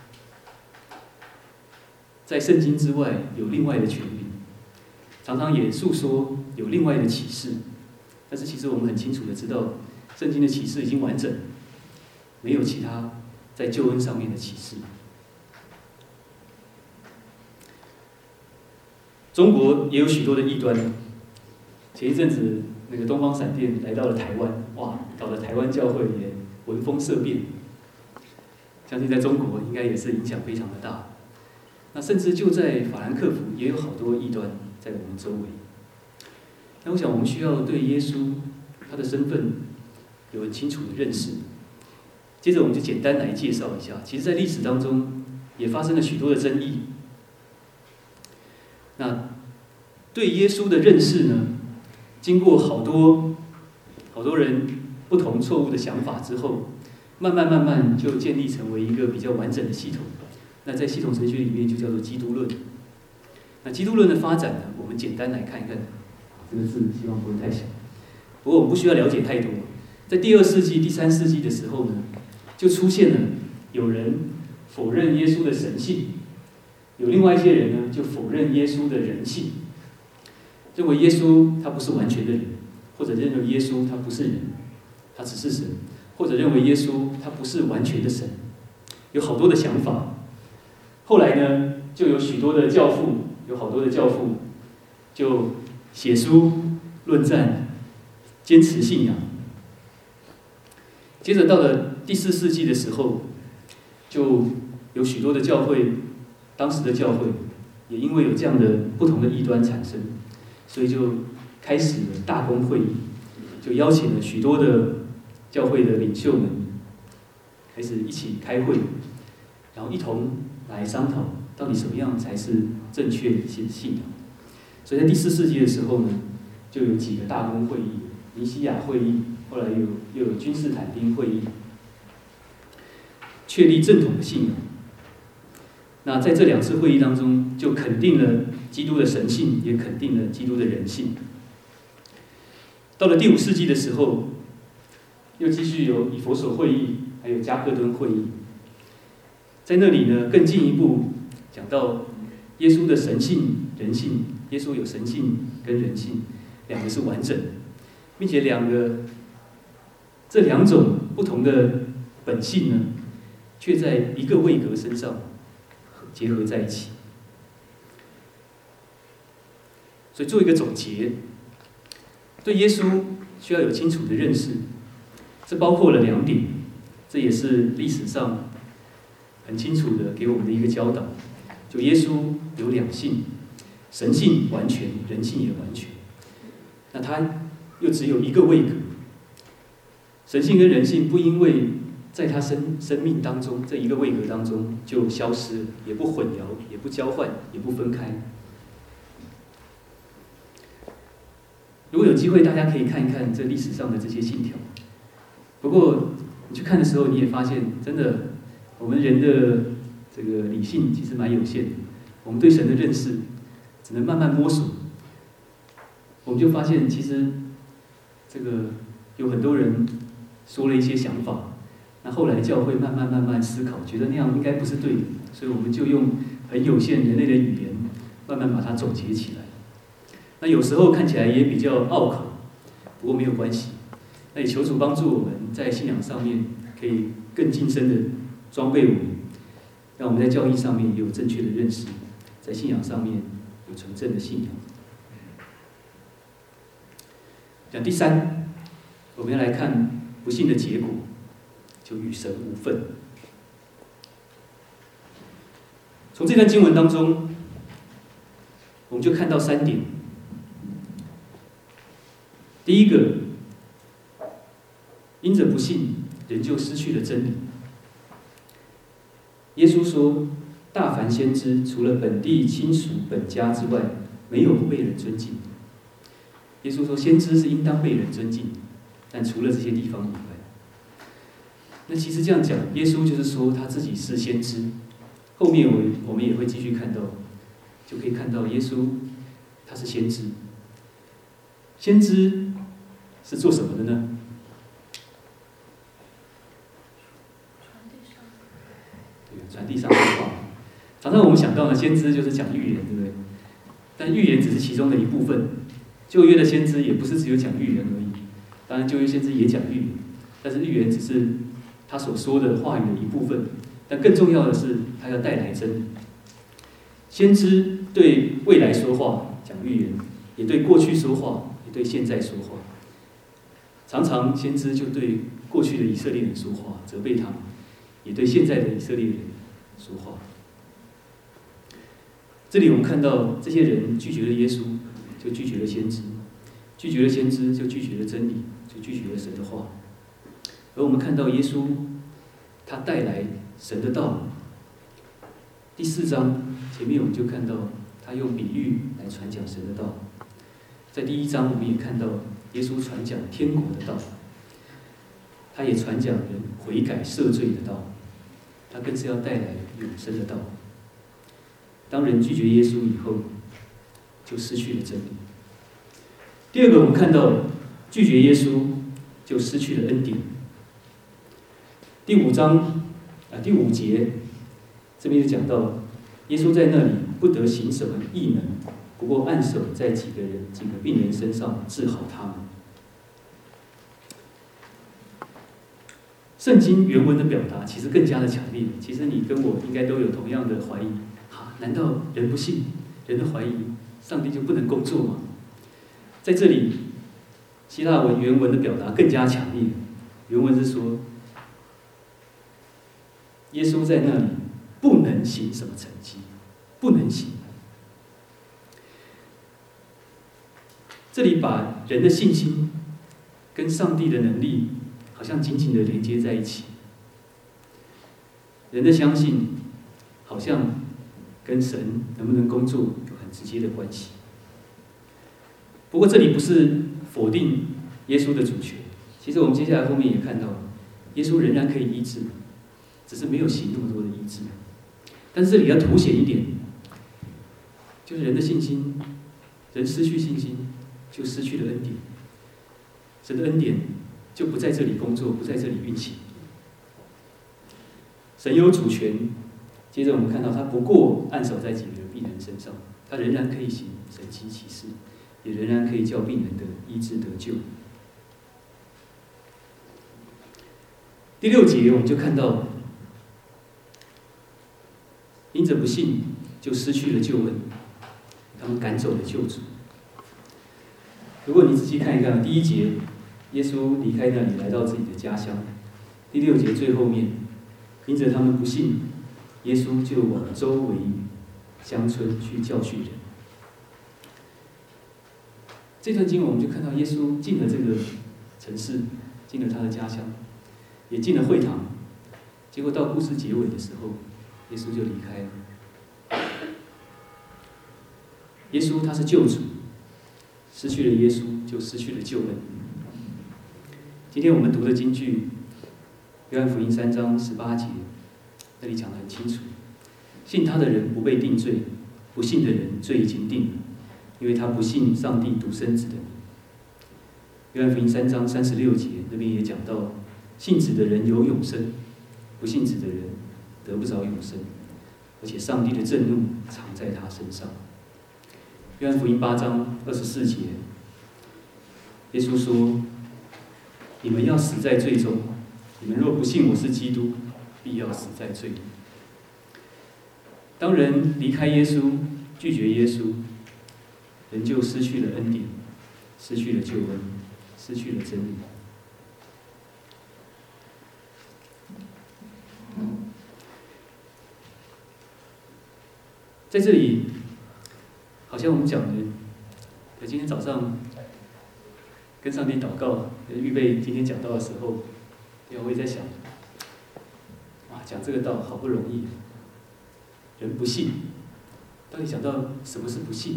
在圣经之外有另外的权柄，常常也诉说有另外的启示。但是其实我们很清楚的知道，圣经的启示已经完整，没有其他在救恩上面的启示。中国也有许多的异端。前一阵子，那个东方闪电来到了台湾，哇，搞得台湾教会也闻风色变。相信在中国应该也是影响非常的大。那甚至就在法兰克福也有好多异端在我们周围。那我想我们需要对耶稣他的身份有很清楚的认识。接着我们就简单来介绍一下，其实在历史当中也发生了许多的争议。那对耶稣的认识呢，经过好多人不同错误的想法之后，慢慢就建立成为一个比较完整的系统。那在系统神学里面就叫做基督论。那基督论的发展呢，我们简单来看一看。这个字希望不会太小。不过我们不需要了解太多。在第2世纪、第3世纪的时候呢，就出现了有人否认耶稣的神性，有另外一些人呢就否认耶稣的人性，认为耶稣他不是完全的人，或者认为耶稣他不是人，他只是神，或者认为耶稣他不是完全的神，有好多的想法。后来呢，就有许多的教父，有好多的教父就写书论战，坚持信仰。接着到了第4世纪的时候，就有许多的教会，当时的教会也因为有这样的不同的异端产生，所以就开始了大公会议，就邀请了许多的教会的领袖们，开始一起开会，然后一同来商讨到底什么样才是正确的信仰。所以在第4世纪的时候呢，就有几个大公会议，尼西亚会议，后来又有君士坦丁会议，确立正统的信仰。那在这2次会议当中，就肯定了基督的神性，也肯定了基督的人性。到了第5世纪的时候，又继续有以弗所会议，还有加克敦会议。在那里呢，更进一步讲到耶稣的神性、人性。耶稣有神性跟人性，两个是完整的，并且这两种不同的本性呢， 却在一个位格身上结合在一起。所以做一个总结，对耶稣需要有清楚的认识，这包括了2点，这也是历史上很清楚的给我们的一个教导。就耶稣有2性，神性完全，人性也完全。那他又只有一个位格，神性跟人性不因为在他生命当中这一个位格当中就消失了，也不混淆，也不交换，也不分开。如果有机会，大家可以看一看这历史上的这些信条。不过你去看的时候，你也发现，真的我们人的这个理性其实蛮有限的，我们对神的认识只能慢慢摸索。我们就发现，其实这个有很多人说了一些想法，那后来教会慢慢思考，觉得那样应该不是对的，所以我们就用很有限人类的语言，慢慢把它总结起来。那有时候看起来也比较拗口，不过没有关系。那也求主帮助我们在信仰上面可以更精深的装备我们，让我们在教义上面也有正确的认识，在信仰上面有纯正的信仰。讲第3，我们要来看不幸的结果，就与神无份。从这段经文当中，我们就看到3点。第一个，因着不信，人就失去了真理。耶稣说：“大凡先知，除了本地亲属本家之外，没有不被人尊敬。”耶稣说，先知是应当被人尊敬，但除了这些地方以外，那其实这样讲，耶稣就是说他自己是先知。后面我们也会继续看到，就可以看到耶稣他是先知。先知是做什么的呢？传递上帝话。常常我们想到的先知就是讲预言，对不对？但预言只是其中的一部分。旧约的先知也不是只有讲预言而已，当然旧约先知也讲预言，但是预言只是他所说的话语的一部分。但更重要的是，他要带来真理。先知对未来说话，讲预言，也对过去说话，也对现在说话。常常先知就对过去的以色列人说话，责备他们，也对现在的以色列人说话。这里我们看到这些人拒绝了耶稣，就拒绝了先知，拒绝了先知就拒绝了真理，就拒绝了神的话。而我们看到耶稣，他带来神的道。第4章前面我们就看到他用比喻来传讲神的道。在第1章我们也看到耶稣传讲天国的道，他也传讲人悔改赦罪的道，他更是要带来永生的道。当人拒绝耶稣以后，就失去了真理。第2个，我们看到拒绝耶稣就失去了恩典。第5节这边就讲到，耶稣在那里不得行什么异能，不过按手在几个病人身上治好他们。圣经原文的表达其实更加的强烈。其实你跟我应该都有同样的怀疑：难道人不信，人的怀疑，上帝就不能工作吗？在这里，希腊文原文的表达更加强烈。原文是说，耶稣在那里不能行什么成绩，不能行。这里把人的信心跟上帝的能力好像紧紧的连接在一起。人的相信好像跟神能不能工作有很直接的关系。不过这里不是否定耶稣的主权，其实我们接下来后面也看到，耶稣仍然可以医治，只是没有行那么多的医治。但是这里要凸显一点，就是人的信心，人失去信心就失去了恩典，神的恩典就不在这里工作，不在这里运行。神有主权，接着我们看到他不过按手在几个病人身上，他仍然可以行神奇奇事，也仍然可以叫病人的医治得救。第6节我们就看到因着不信就失去了救恩，他们赶走了救主。如果你仔细看一看，第1节，耶稣离开那里，来到自己的家乡；第6节最后面，因着他们不信，耶稣就往周围乡村去教训人。这段经文我们就看到耶稣进了这个城市，进了他的家乡，也进了会堂。结果到故事结尾的时候，耶稣就离开了。耶稣他是救主，失去了耶稣就失去了救恩。今天我们读的经句，约翰福音3章18节，那里讲得很清楚：信他的人不被定罪，不信的人罪已经定了，因为他不信上帝独生子的名。约翰福音3章36节那边也讲到，信子的人有永生，不信子的人得不着永生，而且上帝的震怒藏在他身上。约翰福音8章24节，耶稣说：你们要死在罪中，你们若不信我是基督，必要死在罪里。当人离开耶稣，拒绝耶稣，人就失去了恩典，失去了救恩，失去了真理。在这里，好像我们讲的，今天早上跟上帝祷告，预备今天讲道的时候，我也在想，哇，讲这个道好不容易，人不信，到底讲到什么是不信？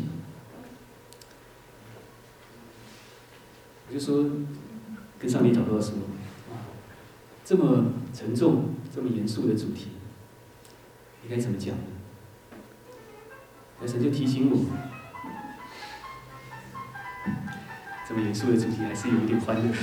我就说，跟上帝祷告的时候，这么沉重、这么严肃的主题，你该怎么讲呢？神就提醒我，这么严肃的主题还是有一点欢乐。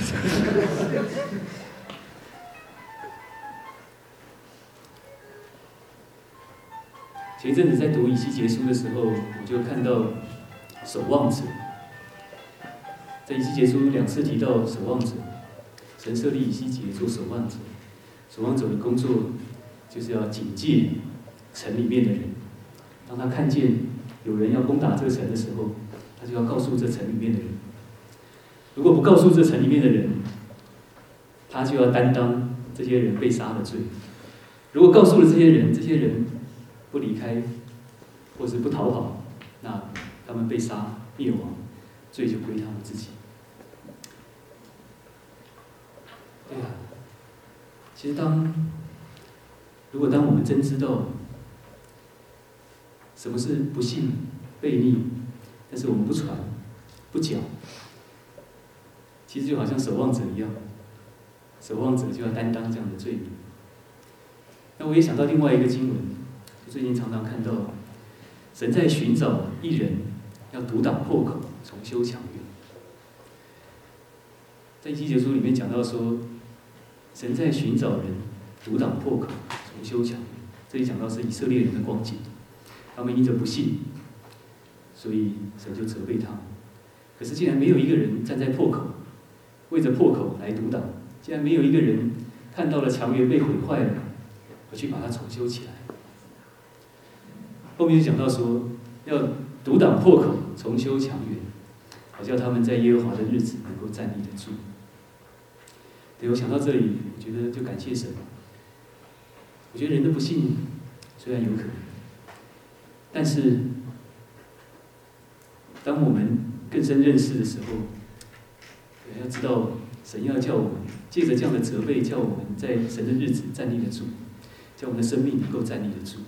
前一阵子在读以西结书的时候，我就看到守望者。在以西结书2次提到守望者，神设立以西结做守望者。守望者的工作就是要警戒城里面的人，当他看见有人要攻打这个城的时候，他就要告诉这城里面的人。如果不告诉这城里面的人，他就要担当这些人被杀的罪。如果告诉了这些人，这些人不离开，或是不逃跑，那他们被杀灭亡，罪就归他们自己。对啊，其实如果当我们真知道什么是不信、悖逆，但是我们不传、不讲，其实就好像守望者一样，守望者就要担当这样的罪名。那我也想到另外一个经文，最近常常看到，神在寻找一人，要阻挡破口，重修墙垣。在以西结书里面讲到说，神在寻找人，阻挡破口，重修墙垣。这里讲到是以色列人的光景，他们因着不信，所以神就责备他们。可是既然没有一个人站在破口，为着破口来阻挡，既然没有一个人看到了墙垣被毁坏了，而去把它重修起来。后面就讲到说，要阻挡破口，重修墙垣，好叫他们在耶和华的日子能够站立得住。对，我想到这里，我觉得就感谢神。我觉得人的不信虽然有可能，但是当我们更深认识的时候，要知道神要叫我们借着这样的责备，叫我们在神的日子站立得住，叫我们的生命能够站立得住。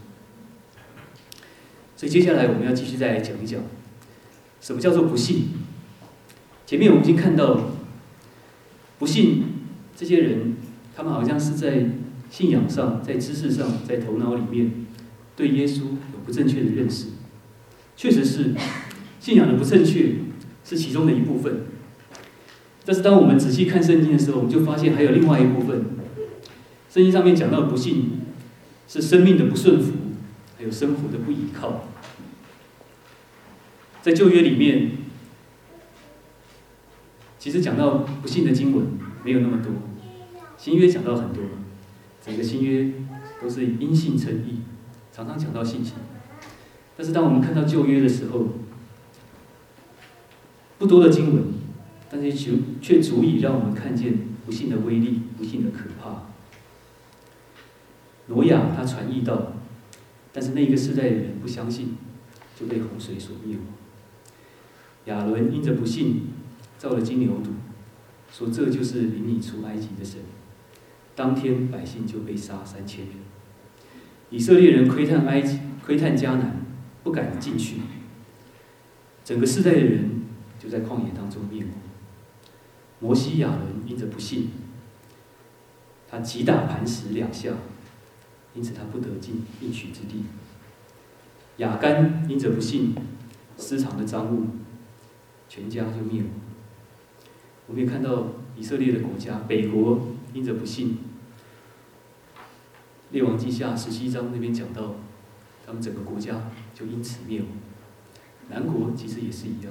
所以接下来我们要继续再来讲一讲，什么叫做不信。前面我们已经看到，不信这些人，他们好像是在信仰上、在知识上、在头脑里面对耶稣有不正确的认识。确实是信仰的不正确是其中的一部分，但是当我们仔细看圣经的时候，我们就发现还有另外一部分。圣经上面讲到的不信是生命的不顺服，还有生活的不依靠。在旧约里面，其实讲到不信的经文没有那么多，新约讲到很多。整个新约都是因信称义， 常常讲到信心。但是当我们看到旧约的时候，不多的经文，但是却足以让我们看见不信的威力，不信的可怕。挪亚他传义道，但是那个世代的人不相信，就被洪水所灭亡。亚伦因着不信，造了金牛犊，说这就是领你出埃及的神。当天百姓就被杀3000人。以色列人窥探埃及，窥探迦南，不敢进去。整个世代的人就在旷野当中灭亡。摩西、亚伦因着不信，他击打磐石2下，因此他不得进应许之地。亚干因着不信，私藏的赃物，全家就灭亡。我们也看到以色列的国家，北国因着不信，列王记下17章那边讲到，他们整个国家就因此灭亡。南国其实也是一样。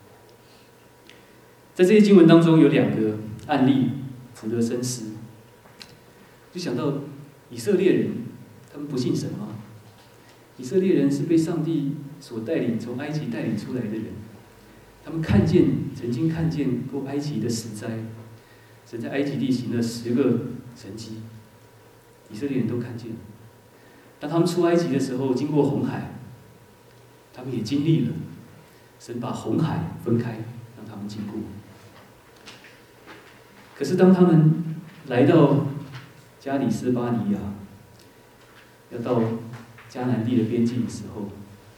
在这些经文当中有2个案例值得深思，就想到以色列人，他们不信神吗？以色列人是被上帝所带领，从埃及带领出来的人，他们曾经看见过埃及的死灾，神在埃及地行了10个神迹，以色列人都看见了。当他们出埃及的时候，经过红海，他们也经历了神把红海分开，让他们经过。可是当他们来到加里斯巴尼亚，要到迦南地的边境的时候，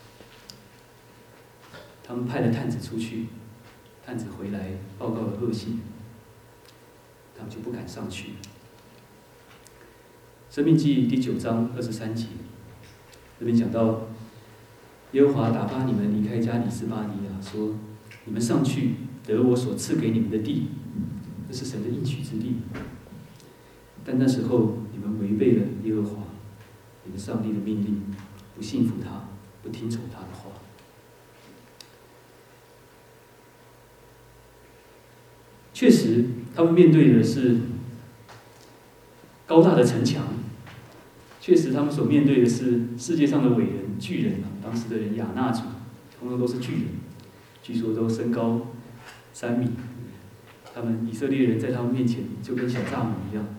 他们派了探子出去，探子回来报告了恶信，他们就不敢上去。申命记第9章23节，这边讲到，耶和华打发你们离开加里斯巴尼亚，说：你们上去得我所赐给你们的地，这是神的应许之地。但那时候你们违背了耶和华你们上帝的命令，不信服他，不听从他的话。确实，他们面对的是高大的城墙，确实他们所面对的是世界上的伟人、巨人啊，当时的人亚纳族，通通都是巨人，据说都身高3米。他们以色列人在他们面前就跟小蚱蜢一样。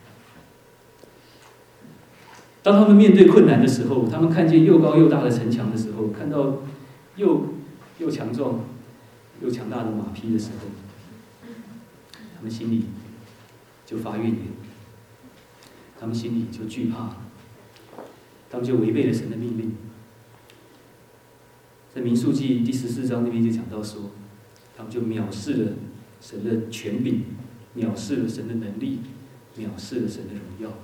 当他们面对困难的时候，他们看见又高又大的城墙的时候，看到又强壮又强大的马匹的时候，他们心里就发怨言，他们心里就惧怕，他们就违背了神的命令。在民数记第14章那边就讲到说，他们就藐视了神的权柄，藐视了神的能力，藐视了神的荣耀。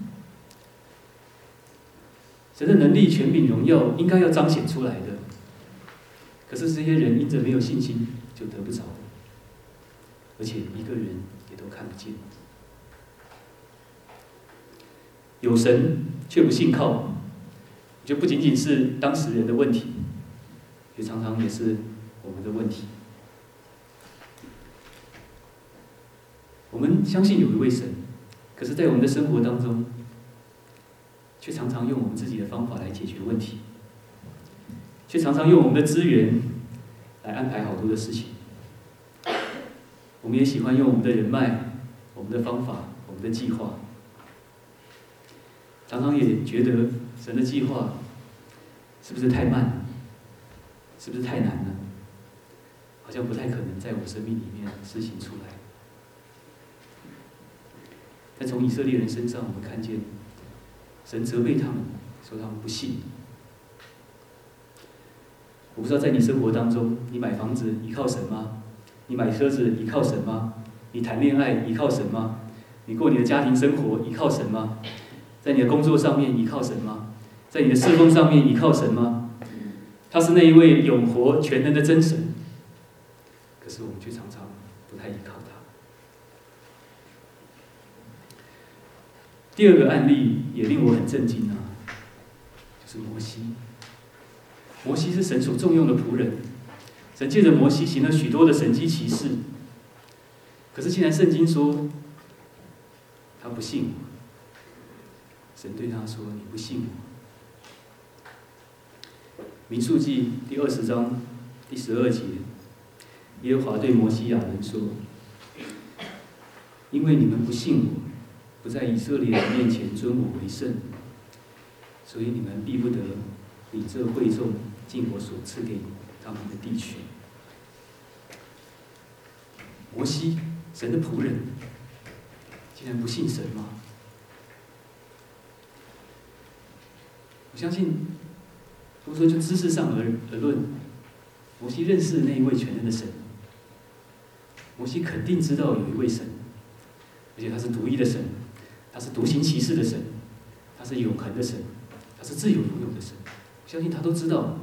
神的能力、权柄、荣耀应该要彰显出来的，可是这些人因着没有信心，就得不着，而且一个人也都看不见。有神却不信靠，就不仅仅是当时人的问题，也常常也是我们的问题。我们相信有一位神，可是在我们的生活当中，却常常用我们自己的方法来解决问题，却常常用我们的资源来安排好多的事情。我们也喜欢用我们的人脉、我们的方法、我们的计划，常常也觉得神的计划是不是太慢了？是不是太难了？好像不太可能在我生命里面施行出来。但从以色列人身上，我们看见神责备他们，说他们不信。我不知道在你生活当中，你买房子依靠神吗？你买车子依靠神吗？你谈恋爱依靠神吗？你过你的家庭生活依靠神吗？在你的工作上面依靠神吗？在你的侍奉上面依靠神吗？他是那一位永活全能的真神，可是我们却常常不太依靠他。第二个案例也令我很震惊啊，就是摩西。摩西是神所重用的仆人，神借着摩西行了许多的神迹奇事。可是既然圣经说他不信我，神对他说：“你不信我， 民数记第20章第12节，耶和华对摩西亚人说：“因为你们不信我，不在以色列人面前尊我为圣，所以你们必不得领这会众进我所赐给他们的地区。”摩西，神的仆人，竟然不信神吗？我相信，如果说就知识上而论，摩西认识那一位全能的神，摩西肯定知道有一位神，而且他是独一的神，他是独行其事的神，他是永恒的神，他是自由拥有的神，我相信他都知道。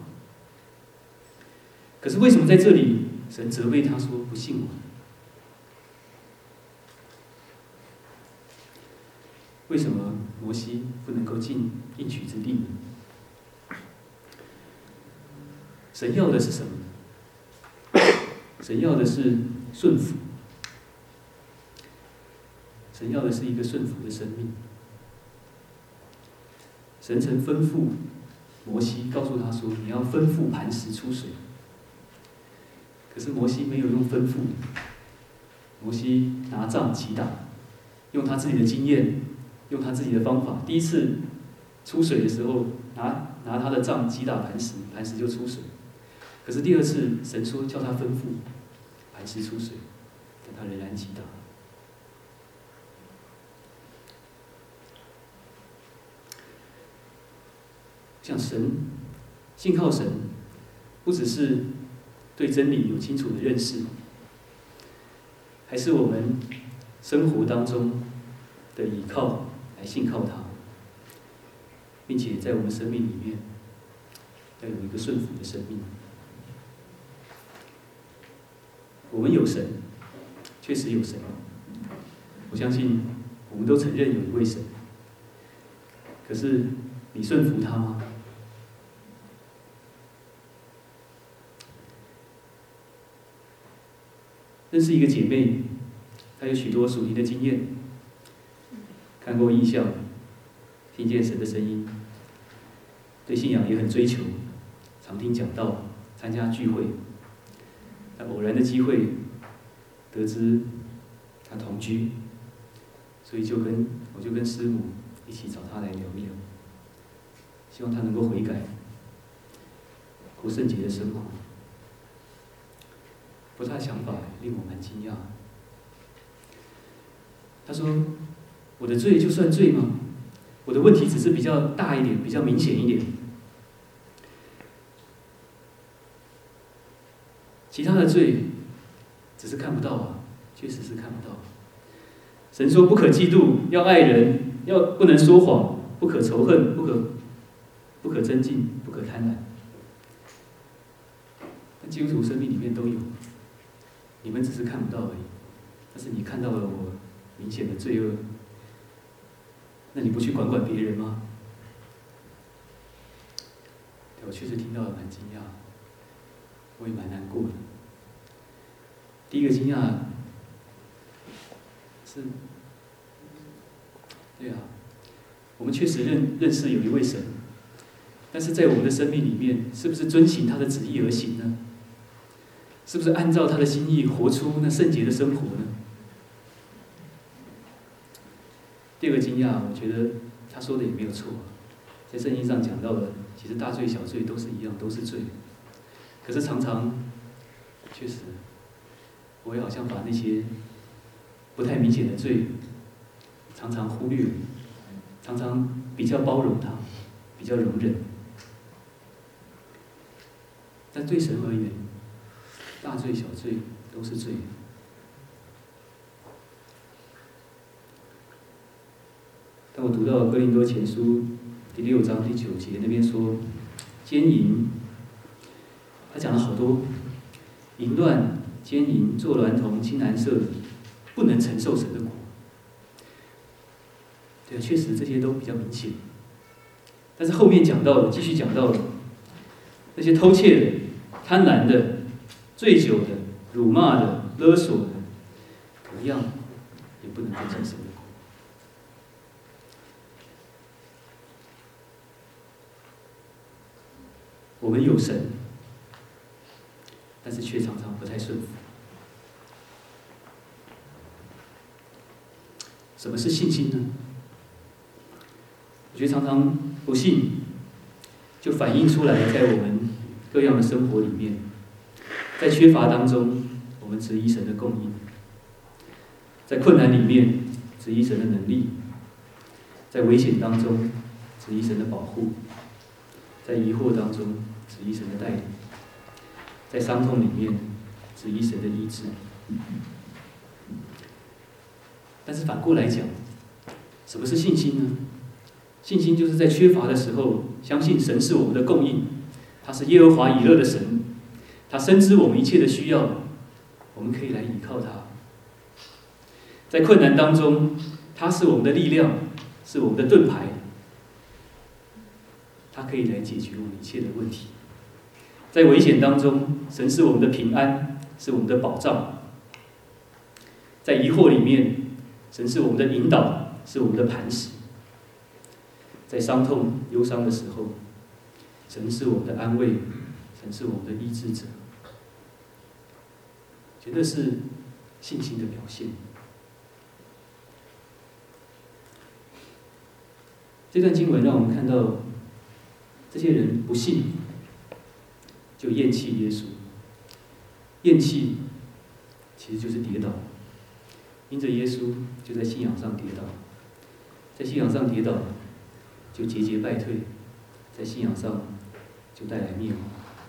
可是为什么在这里神责备他说不信我？为什么摩西不能够进应许之地呢？神要的是什么？神要的是顺服。神要的是一个顺服的生命。神曾吩咐摩西，告诉他说：“你要吩咐磐石出水。”可是摩西没有用吩咐，摩西拿杖击打，用他自己的经验，用他自己的方法。第一次出水的时候，拿他的杖击打磐石，磐石就出水。可是第二次，神说叫他吩咐磐石出水，但他仍然击打。像神，信靠神，不只是对真理有清楚的认识，还是我们生活当中的依靠，来信靠他，并且在我们生命里面要有一个顺服的生命。我们有神，确实有神，我相信我们都承认有一位神。可是你顺服他吗？认识一个姐妹，她有许多属灵的经验，看过异象，听见神的声音，对信仰也很追求，常听讲道，参加聚会。在偶然的机会得知她同居，所以我就跟师母一起找她来聊一聊，希望她能够悔改，过圣洁的生活。不过他的想法令我蛮惊讶。他说：“我的罪就算罪吗？我的问题只是比较大一点，比较明显一点。其他的罪只是看不到啊，确实是看不到。神说不可嫉妒，要爱人，不能说谎，不可仇恨，不可争竞，不可贪婪。但基督徒生命里面都有。你们只是看不到而已，但是你看到了我明显的罪恶，那你不去管别人吗？”我确实听到了，蛮惊讶，我也蛮难过的。第一个惊讶是，对啊，我们确实认识有一位神，但是在我们的生命里面，是不是遵行他的旨意而行呢？是不是按照他的心意活出那圣洁的生活呢？第二个惊讶，我觉得他说的也没有错，在圣经上讲到的，其实大罪小罪都是一样，都是罪。可是常常，确实，我也好像把那些不太明显的罪，常常忽略，常常比较包容它，比较容忍。但对神而言，大罪小罪都是罪。当我读到哥林多前书第6章第9节那边说，奸淫，他讲了好多淫乱、奸淫、作娈童、亲男色，不能承受神的国。对，确实这些都比较明显。但是后面讲到的，继续讲到的，那些偷窃的、贪婪的、醉酒的、辱骂的、勒索的，同样也不能分享神的国。 我们有神，但是却常常不太顺服。什么是信心呢？我觉得常常不信，就反映出来在我们各样的生活里面，在缺乏当中，我们质疑神的供应；在困难里面，质疑神的能力；在危险当中，质疑神的保护；在疑惑当中，质疑神的带领；在伤痛里面，质疑神的医治。但是反过来讲，什么是信心呢？信心就是在缺乏的时候，相信神是我们的供应，他是耶和华以勒的神，他深知我们一切的需要，我们可以来依靠他。在困难当中，他是我们的力量，是我们的盾牌，他可以来解决我们一切的问题。在危险当中，神是我们的平安，是我们的保障。在疑惑里面，神是我们的引导，是我们的磐石。在伤痛、忧伤的时候，神是我们的安慰，神是我们的医治者。觉得是信心的表现。这段经文让我们看到，这些人不信，就厌弃耶稣。厌弃其实就是跌倒，因着耶稣就在信仰上跌倒，在信仰上跌倒就节节败退，在信仰上就带来灭亡。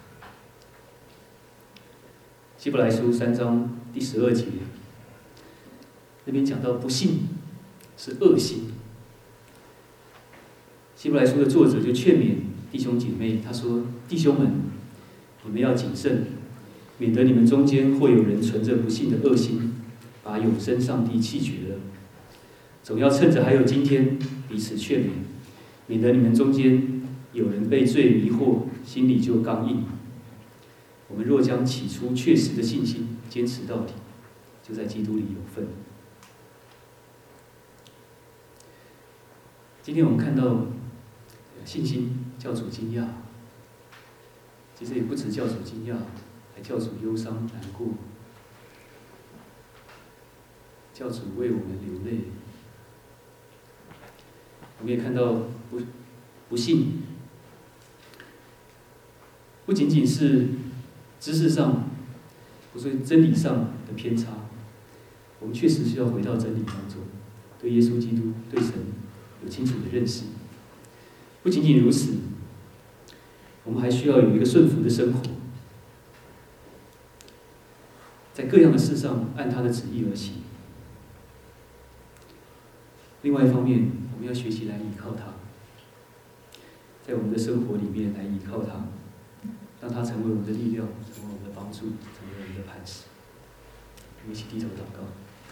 希伯来书3章第12节，那边讲到不信是恶行。希伯来书的作者就劝勉弟兄姐妹，他说：“弟兄们，你们要谨慎，免得你们中间或有人存着不信的恶心，把永生上帝弃绝了。总要趁着还有今天，彼此劝勉，免得你们中间有人被罪迷惑，心里就刚硬。我们若将起初确实的信心坚持到底，就在基督里有份。”今天我们看到信心叫主惊讶，其实也不止叫主惊讶，还叫主忧伤难过，叫主为我们流泪。我们也看到不信，不仅仅是知识上，不是真理上的偏差，我们确实需要回到真理当中，对耶稣基督、对神有清楚的认识。不仅仅如此，我们还需要有一个顺服的生活，在各样的事上按他的旨意而行。另外一方面，我们要学习来依靠他，在我们的生活里面来依靠他，让他成为我们的力量，成为我们的帮助，成为我们的磐石。我们一起低头祷告。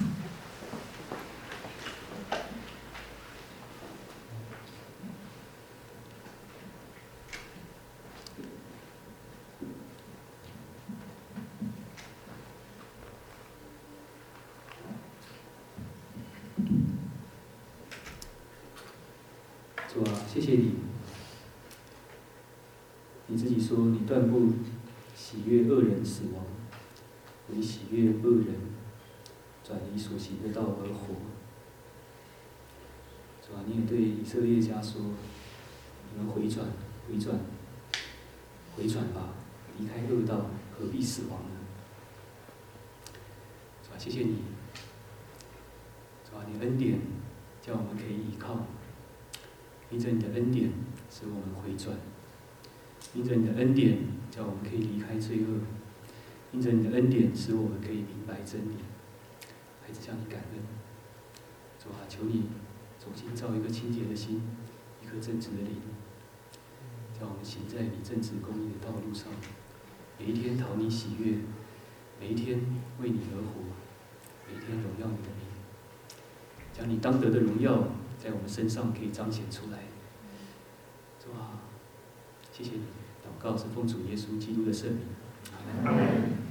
主啊，谢谢你，你自己说你断不喜悦恶人死亡，你喜悦恶人转离所行的道而活。主啊，你也对以色列家说，你们回转吧，离开恶道，何必死亡呢？主啊，谢谢你，主啊，你恩典叫我们可以依靠。因着你的恩典，使我们回转；因着你的恩典，叫我们可以离开罪恶；因着你的恩典，使我们可以明白真理。孩子向你感恩，主啊，求你重新造一个清洁的心，一颗正直的灵，叫我们行在你正直公义的道路上，每一天讨你喜悦，每一天为你而活，每一天荣耀你的名，将你当得的荣耀在我们身上可以彰显出来。主啊，谢谢你，祷告是奉主耶稣基督的圣名，阿门。